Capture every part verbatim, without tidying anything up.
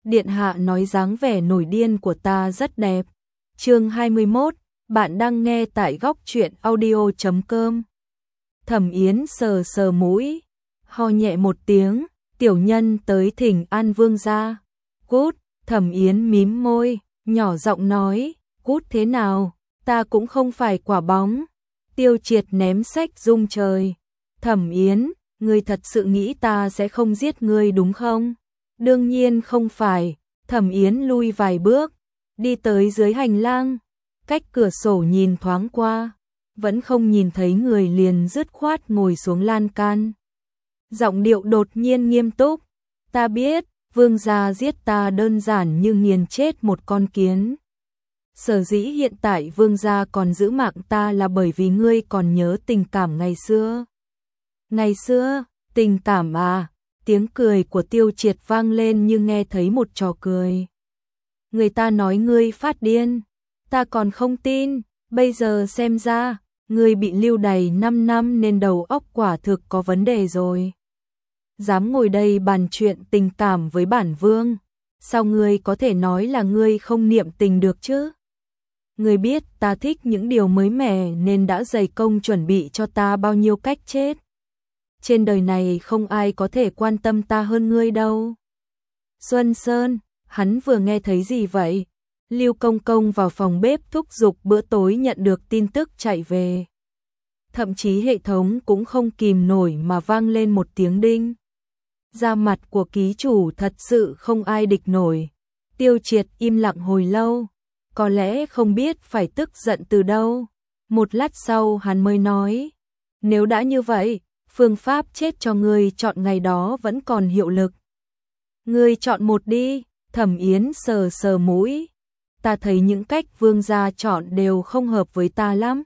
Điện hạ nói dáng vẻ nổi điên của ta rất đẹp. Chương hai mươi mốt, bạn đang nghe tại góc truyện audio chấm com. Thẩm Yến sờ sờ mũi, ho nhẹ một tiếng, tiểu nhân tới thỉnh an vương gia. Cút, Thẩm Yến mím môi, nhỏ giọng nói, cút thế nào, ta cũng không phải quả bóng. Tiêu Triệt ném sách rung trời. Thẩm Yến, ngươi thật sự nghĩ ta sẽ không giết ngươi đúng không? Đương nhiên không phải. Thẩm Yến lui vài bước, đi tới dưới hành lang, cách cửa sổ nhìn thoáng qua, vẫn không nhìn thấy người liền dứt khoát ngồi xuống lan can. Giọng điệu đột nhiên nghiêm túc, ta biết, vương gia giết ta đơn giản như nghiền chết một con kiến. Sở dĩ hiện tại vương gia còn giữ mạng ta là bởi vì ngươi còn nhớ tình cảm ngày xưa. Ngày xưa, tình cảm à? Tiếng cười của Tiêu Triệt vang lên như nghe thấy một trò cười. Người ta nói ngươi phát điên, ta còn không tin, bây giờ xem ra, ngươi bị lưu đày năm năm nên đầu óc quả thực có vấn đề rồi. Dám ngồi đây bàn chuyện tình cảm với bản vương, sao ngươi có thể nói là ngươi không niệm tình được chứ? Ngươi biết ta thích những điều mới mẻ nên đã dày công chuẩn bị cho ta bao nhiêu cách chết. Trên đời này không ai có thể quan tâm ta hơn ngươi đâu. Xuân Sơn, hắn vừa nghe thấy gì vậy? Lưu Công Công vào phòng bếp thúc giục bữa tối nhận được tin tức chạy về. Thậm chí hệ thống cũng không kìm nổi mà vang lên một tiếng đinh. Da mặt của ký chủ thật sự không ai địch nổi. Tiêu Triệt im lặng hồi lâu, có lẽ không biết phải tức giận từ đâu. Một lát sau hắn mới nói, nếu đã như vậy, phương pháp chết cho ngươi chọn ngày đó vẫn còn hiệu lực. Ngươi chọn một đi. Thẩm Yến sờ sờ mũi. Ta thấy những cách vương gia chọn đều không hợp với ta lắm.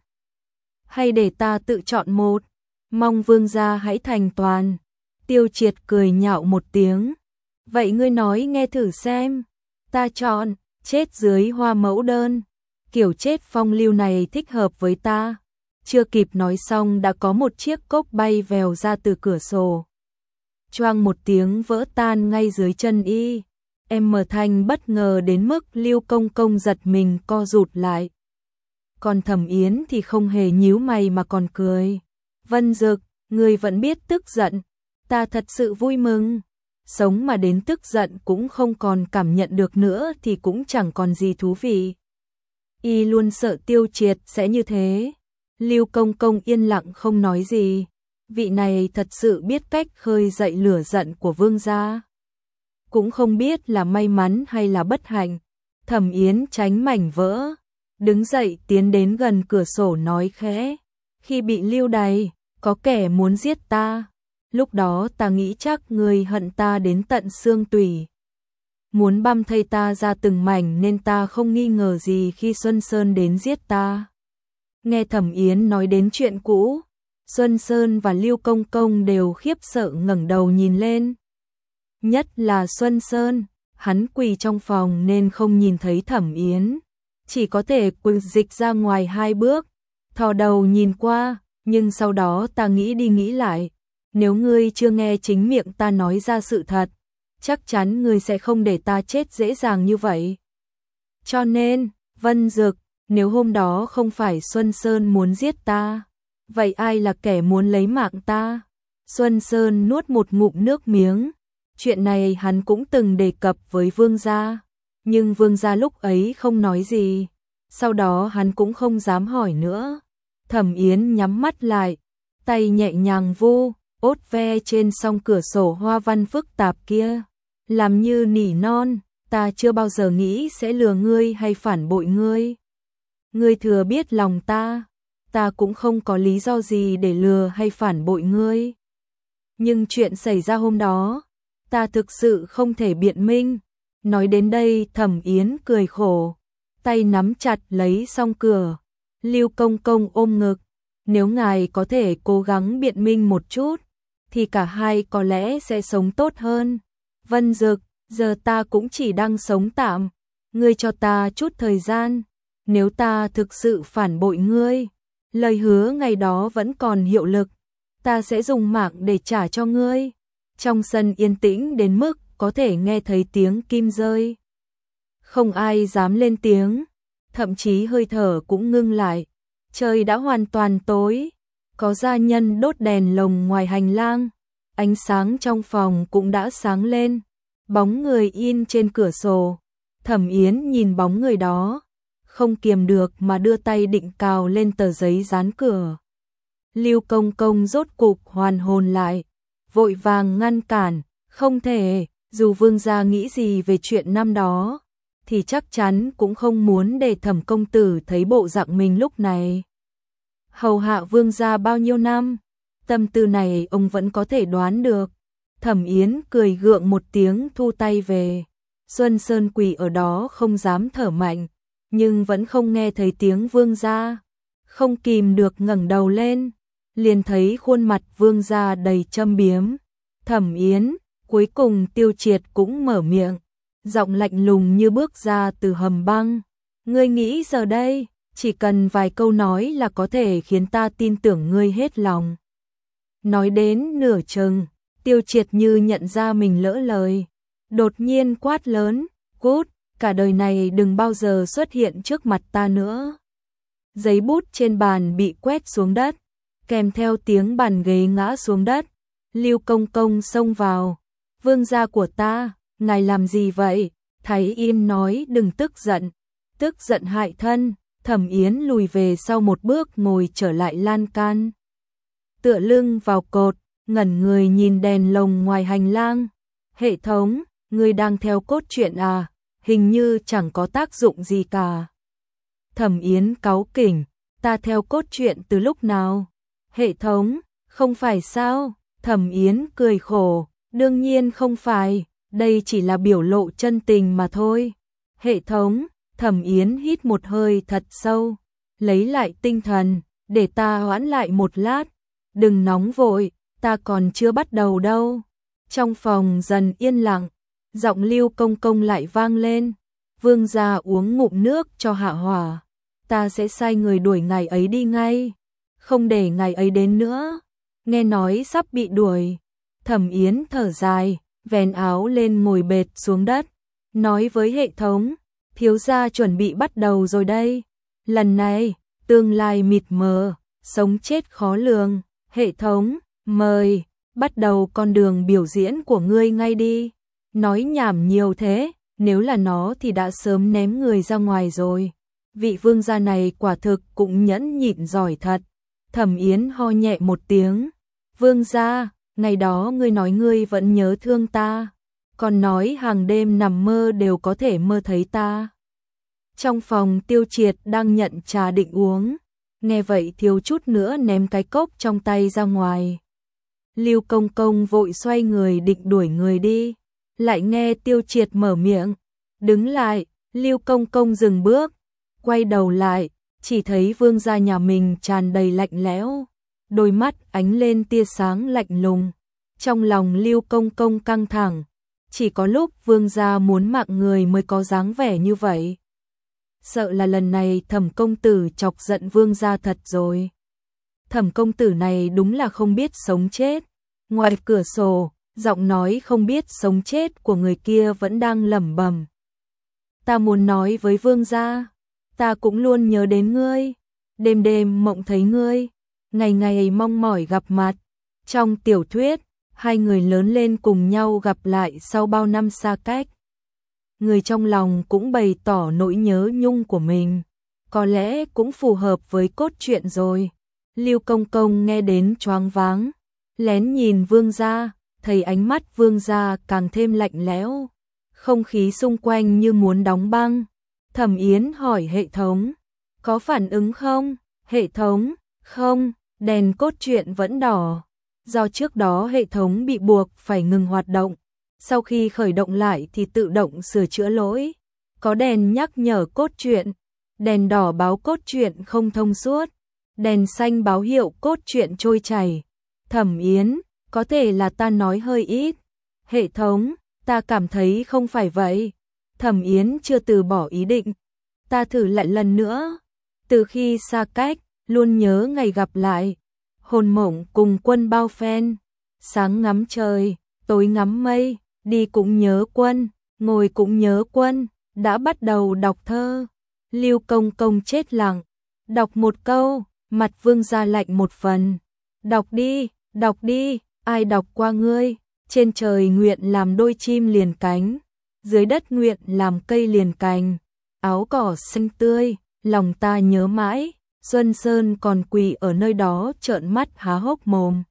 Hay để ta tự chọn một. Mong vương gia hãy thành toàn. Tiêu Triệt cười nhạo một tiếng. Vậy ngươi nói nghe thử xem. Ta chọn, chết dưới hoa mẫu đơn. Kiểu chết phong lưu này thích hợp với ta. Chưa kịp nói xong đã có một chiếc cốc bay vèo ra từ cửa sổ. Choang một tiếng vỡ tan ngay dưới chân y. Em mở thanh bất ngờ đến mức Lưu Công Công giật mình co rụt lại. Còn Thẩm Yến thì không hề nhíu mày mà còn cười. Vân Dực, ngươi vẫn biết tức giận. Ta thật sự vui mừng. Sống mà đến tức giận cũng không còn cảm nhận được nữa thì cũng chẳng còn gì thú vị. Y luôn sợ Tiêu Triệt sẽ như thế. Lưu Công Công yên lặng không nói gì. Vị này thật sự biết cách khơi dậy lửa giận của vương gia. Cũng không biết là may mắn hay là bất hạnh. Thẩm Yến tránh mảnh vỡ, đứng dậy tiến đến gần cửa sổ nói khẽ. Khi bị lưu đày, có kẻ muốn giết ta. Lúc đó ta nghĩ chắc người hận ta đến tận xương tủy. Muốn băm thây ta ra từng mảnh nên ta không nghi ngờ gì khi Xuân Sơn đến giết ta. Nghe Thẩm Yến nói đến chuyện cũ, Xuân Sơn và Lưu Công Công đều khiếp sợ ngẩng đầu nhìn lên. Nhất là Xuân Sơn, hắn quỳ trong phòng nên không nhìn thấy Thẩm Yến, chỉ có thể quỳ dịch ra ngoài hai bước, thò đầu nhìn qua, nhưng sau đó ta nghĩ đi nghĩ lại, nếu ngươi chưa nghe chính miệng ta nói ra sự thật, chắc chắn ngươi sẽ không để ta chết dễ dàng như vậy. Cho nên, Vân Dực, nếu hôm đó không phải Xuân Sơn muốn giết ta, vậy ai là kẻ muốn lấy mạng ta? Xuân Sơn nuốt một ngụm nước miếng. Chuyện này hắn cũng từng đề cập với vương gia, nhưng vương gia lúc ấy không nói gì. Sau đó hắn cũng không dám hỏi nữa. Thẩm Yến nhắm mắt lại, tay nhẹ nhàng vu, ốt ve trên song cửa sổ hoa văn phức tạp kia. Làm như nỉ non, ta chưa bao giờ nghĩ sẽ lừa ngươi hay phản bội ngươi. Ngươi thừa biết lòng ta, ta cũng không có lý do gì để lừa hay phản bội ngươi. Nhưng chuyện xảy ra hôm đó, ta thực sự không thể biện minh. Nói đến đây Thẩm Yến cười khổ, tay nắm chặt lấy song cửa. Lưu Công Công ôm ngực, nếu ngài có thể cố gắng biện minh một chút, thì cả hai có lẽ sẽ sống tốt hơn. Vân Dực, giờ ta cũng chỉ đang sống tạm, ngươi cho ta chút thời gian. Nếu ta thực sự phản bội ngươi, lời hứa ngày đó vẫn còn hiệu lực, ta sẽ dùng mạng để trả cho ngươi. Trong sân yên tĩnh đến mức có thể nghe thấy tiếng kim rơi. Không ai dám lên tiếng, thậm chí hơi thở cũng ngưng lại. Trời đã hoàn toàn tối, có gia nhân đốt đèn lồng ngoài hành lang, ánh sáng trong phòng cũng đã sáng lên, bóng người in trên cửa sổ. Thẩm Yến nhìn bóng người đó, không kiềm được mà đưa tay định cào lên tờ giấy dán cửa. Lưu Công Công rốt cục hoàn hồn lại, vội vàng ngăn cản, không thể, dù vương gia nghĩ gì về chuyện năm đó, thì chắc chắn cũng không muốn để Thẩm công tử thấy bộ dạng mình lúc này. Hầu hạ vương gia bao nhiêu năm, tâm tư này ông vẫn có thể đoán được. Thẩm Yến cười gượng một tiếng thu tay về. Xuân Sơn quỳ ở đó không dám thở mạnh, nhưng vẫn không nghe thấy tiếng vương gia. Không kìm được ngẩng đầu lên, liền thấy khuôn mặt vương gia đầy châm biếm. Thẩm Yến, cuối cùng Tiêu Triệt cũng mở miệng, giọng lạnh lùng như bước ra từ hầm băng. Ngươi nghĩ giờ đây, chỉ cần vài câu nói là có thể khiến ta tin tưởng ngươi hết lòng. Nói đến nửa chừng, Tiêu Triệt như nhận ra mình lỡ lời, đột nhiên quát lớn, cút, cả đời này đừng bao giờ xuất hiện trước mặt ta nữa. Giấy bút trên bàn bị quét xuống đất, kèm theo tiếng bàn ghế ngã xuống đất. Lưu Công Công xông vào, vương gia của ta, ngài làm gì vậy? Thái Yên nói đừng tức giận, tức giận hại thân. Thẩm Yến lùi về sau một bước ngồi trở lại lan can, tựa lưng vào cột, ngẩn người nhìn đèn lồng ngoài hành lang. Hệ thống, ngươi đang theo cốt truyện à? Hình như chẳng có tác dụng gì cả. Thẩm Yến cáu kỉnh, ta theo cốt truyện từ lúc nào? Hệ thống, không phải sao? Thẩm Yến cười khổ, đương nhiên không phải, đây chỉ là biểu lộ chân tình mà thôi. Hệ thống, Thẩm Yến hít một hơi thật sâu, lấy lại tinh thần, để ta hoãn lại một lát, đừng nóng vội, ta còn chưa bắt đầu đâu. Trong phòng dần yên lặng, giọng Lưu Công Công lại vang lên, vương gia uống ngụm nước cho hạ hỏa, ta sẽ sai người đuổi ngài ấy đi ngay, không để ngài ấy đến nữa. Nghe nói sắp bị đuổi, Thẩm Yến thở dài, vén áo lên ngồi bệt xuống đất, nói với hệ thống, thiếu gia chuẩn bị bắt đầu rồi đây. Lần này, tương lai mịt mờ, sống chết khó lường. Hệ thống, mời, bắt đầu con đường biểu diễn của ngươi ngay đi. Nói nhảm nhiều thế, nếu là nó thì đã sớm ném người ra ngoài rồi. Vị vương gia này quả thực cũng nhẫn nhịn giỏi thật. Thẩm Yến ho nhẹ một tiếng. Vương gia, ngày đó ngươi nói ngươi vẫn nhớ thương ta, còn nói hàng đêm nằm mơ đều có thể mơ thấy ta. Trong phòng Tiêu Triệt đang nhận trà định uống, nghe vậy thiếu chút nữa ném cái cốc trong tay ra ngoài. Lưu Công Công vội xoay người định đuổi người đi, lại nghe Tiêu Triệt mở miệng, đứng lại. Lưu Công Công dừng bước, quay đầu lại, chỉ thấy vương gia nhà mình tràn đầy lạnh lẽo, đôi mắt ánh lên tia sáng lạnh lùng. Trong lòng Lưu Công Công căng thẳng, chỉ có lúc vương gia muốn mạng người mới có dáng vẻ như vậy. Sợ là lần này Thẩm công tử chọc giận vương gia thật rồi. Thẩm công tử này đúng là không biết sống chết. Ngoài cửa sổ, giọng nói không biết sống chết của người kia vẫn đang lẩm bẩm. Ta muốn nói với vương gia, ta cũng luôn nhớ đến ngươi, đêm đêm mộng thấy ngươi, ngày ngày mong mỏi gặp mặt. Trong tiểu thuyết, hai người lớn lên cùng nhau gặp lại sau bao năm xa cách. Người trong lòng cũng bày tỏ nỗi nhớ nhung của mình, có lẽ cũng phù hợp với cốt truyện rồi. Lưu Công Công nghe đến choáng váng, lén nhìn vương gia, thấy ánh mắt vương gia càng thêm lạnh lẽo, không khí xung quanh như muốn đóng băng. Thẩm Yến hỏi hệ thống, có phản ứng không? Hệ thống, không, đèn cốt truyện vẫn đỏ. Do trước đó hệ thống bị buộc phải ngừng hoạt động, sau khi khởi động lại thì tự động sửa chữa lỗi. Có đèn nhắc nhở cốt truyện, đèn đỏ báo cốt truyện không thông suốt, đèn xanh báo hiệu cốt truyện trôi chảy. Thẩm Yến, có thể là ta nói hơi ít. Hệ thống, ta cảm thấy không phải vậy. Thẩm Yến chưa từ bỏ ý định. Ta thử lại lần nữa. Từ khi xa cách, luôn nhớ ngày gặp lại. Hồn mộng cùng quân bao phen. Sáng ngắm trời, tối ngắm mây. đi cũng nhớ quân, ngồi cũng nhớ quân, đã bắt đầu đọc thơ. Lưu Công Công chết lặng, đọc một câu, mặt Vương gia lạnh một phần. Đọc đi, đọc đi, ai đọc qua ngươi, trên trời nguyện làm đôi chim liền cánh, dưới đất nguyện làm cây liền cành, áo cỏ xanh tươi, lòng ta nhớ mãi. Xuân Sơn còn quỳ ở nơi đó trợn mắt há hốc mồm.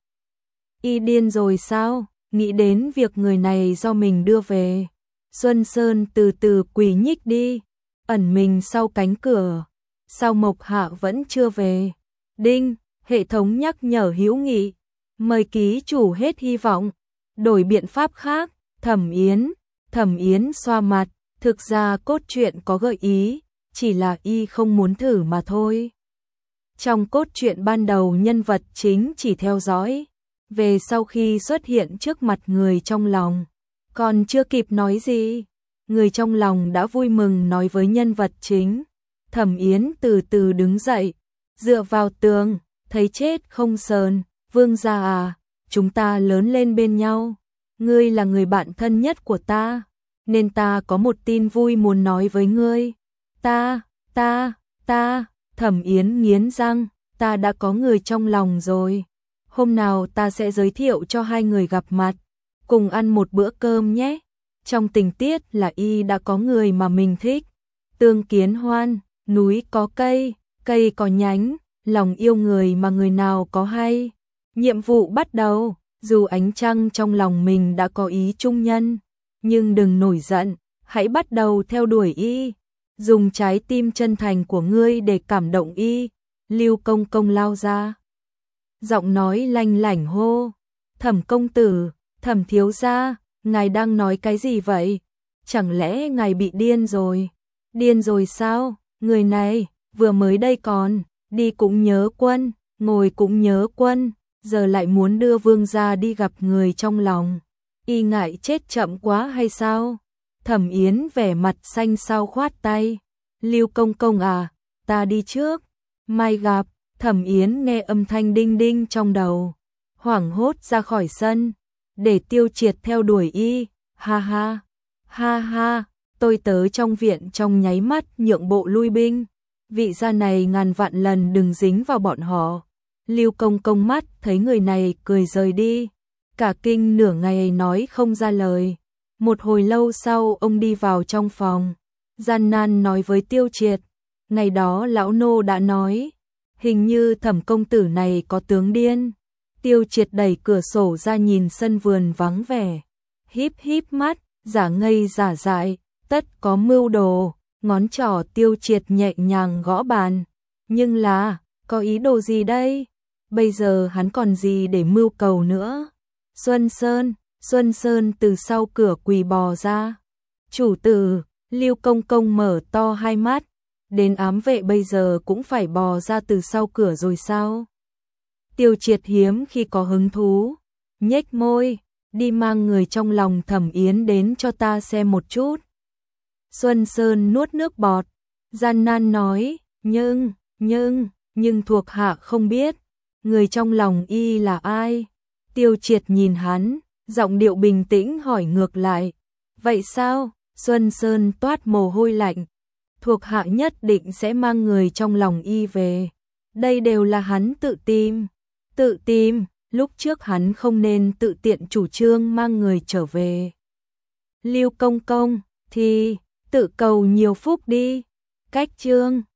Y điên rồi sao? Nghĩ đến việc người này do mình đưa về. Xuân Sơn từ từ quỳ nhích đi, ẩn mình sau cánh cửa. Sao Mộc Hạ vẫn chưa về? Đinh, hệ thống nhắc nhở hữu nghị. Mời ký chủ hết hy vọng. Đổi biện pháp khác, Thẩm Yến. Thẩm Yến xoa mặt, thực ra cốt truyện có gợi ý, chỉ là y không muốn thử mà thôi. Trong cốt truyện ban đầu nhân vật chính chỉ theo dõi, về sau khi xuất hiện trước mặt người trong lòng, còn chưa kịp nói gì, người trong lòng đã vui mừng nói với nhân vật chính. Thẩm Yến từ từ đứng dậy, dựa vào tường, thấy chết không sờn, Vương gia à, chúng ta lớn lên bên nhau, ngươi là người bạn thân nhất của ta, nên ta có một tin vui muốn nói với ngươi. Ta, ta, ta, Thẩm Yến nghiến răng, ta đã có người trong lòng rồi. Hôm nào ta sẽ giới thiệu cho hai người gặp mặt, cùng ăn một bữa cơm nhé. Trong tình tiết là y đã có người mà mình thích. Tương kiến hoan, núi có cây, cây có nhánh, lòng yêu người mà người nào có hay. Nhiệm vụ bắt đầu, dù ánh trăng trong lòng mình đã có ý trung nhân, nhưng đừng nổi giận, hãy bắt đầu theo đuổi y. Dùng trái tim chân thành của ngươi để cảm động y. Lưu Công Công lao ra, giọng nói lanh lảnh hô, Thẩm công tử, Thẩm thiếu gia, ngài đang nói cái gì vậy? Chẳng lẽ ngài bị điên rồi? Điên rồi sao? Người này, vừa mới đây còn, đi cũng nhớ quân, ngồi cũng nhớ quân, giờ lại muốn đưa vương gia đi gặp người trong lòng. Y ngại chết chậm quá hay sao? Thẩm Yến vẻ mặt xanh xao khoát tay. Lưu Công Công à, ta đi trước. Mai gặp. Thẩm Yến nghe âm thanh đinh đinh trong đầu, hoảng hốt ra khỏi sân, để Tiêu Triệt theo đuổi y. Ha ha, ha ha, tôi tới trong viện trong nháy mắt nhượng bộ lui binh. Vị gia này ngàn vạn lần đừng dính vào bọn họ. Lưu Công Công mắt thấy người này cười rời đi, cả kinh nửa ngày nói không ra lời. Một hồi lâu sau ông đi vào trong phòng, gian nan nói với Tiêu Triệt, ngày đó lão nô đã nói, hình như Thẩm công tử này có tướng điên. Tiêu Triệt đẩy cửa sổ ra nhìn sân vườn vắng vẻ, híp híp mắt, giả ngây giả dại, tất có mưu đồ. Ngón trỏ Tiêu Triệt nhẹ nhàng gõ bàn, nhưng là, có ý đồ gì đây? Bây giờ hắn còn gì để mưu cầu nữa? Xuân Sơn, Xuân Sơn từ sau cửa quỳ bò ra. Chủ tử, Lưu Công Công mở to hai mắt, đến ám vệ bây giờ cũng phải bò ra từ sau cửa rồi sao? Tiêu Triệt hiếm khi có hứng thú, nhếch môi, đi mang người trong lòng Thẩm Yến đến cho ta xem một chút. Xuân Sơn nuốt nước bọt, gian nan nói, nhưng, nhưng, nhưng thuộc hạ không biết, người trong lòng y là ai? Tiêu Triệt nhìn hắn, giọng điệu bình tĩnh hỏi ngược lại, vậy sao? Xuân Sơn toát mồ hôi lạnh, thuộc hạ nhất định sẽ mang người trong lòng y về. Đây đều là hắn tự tìm, tự tìm, lúc trước hắn không nên tự tiện chủ trương mang người trở về. Lưu Công Công, thì tự cầu nhiều phúc đi. Cách chương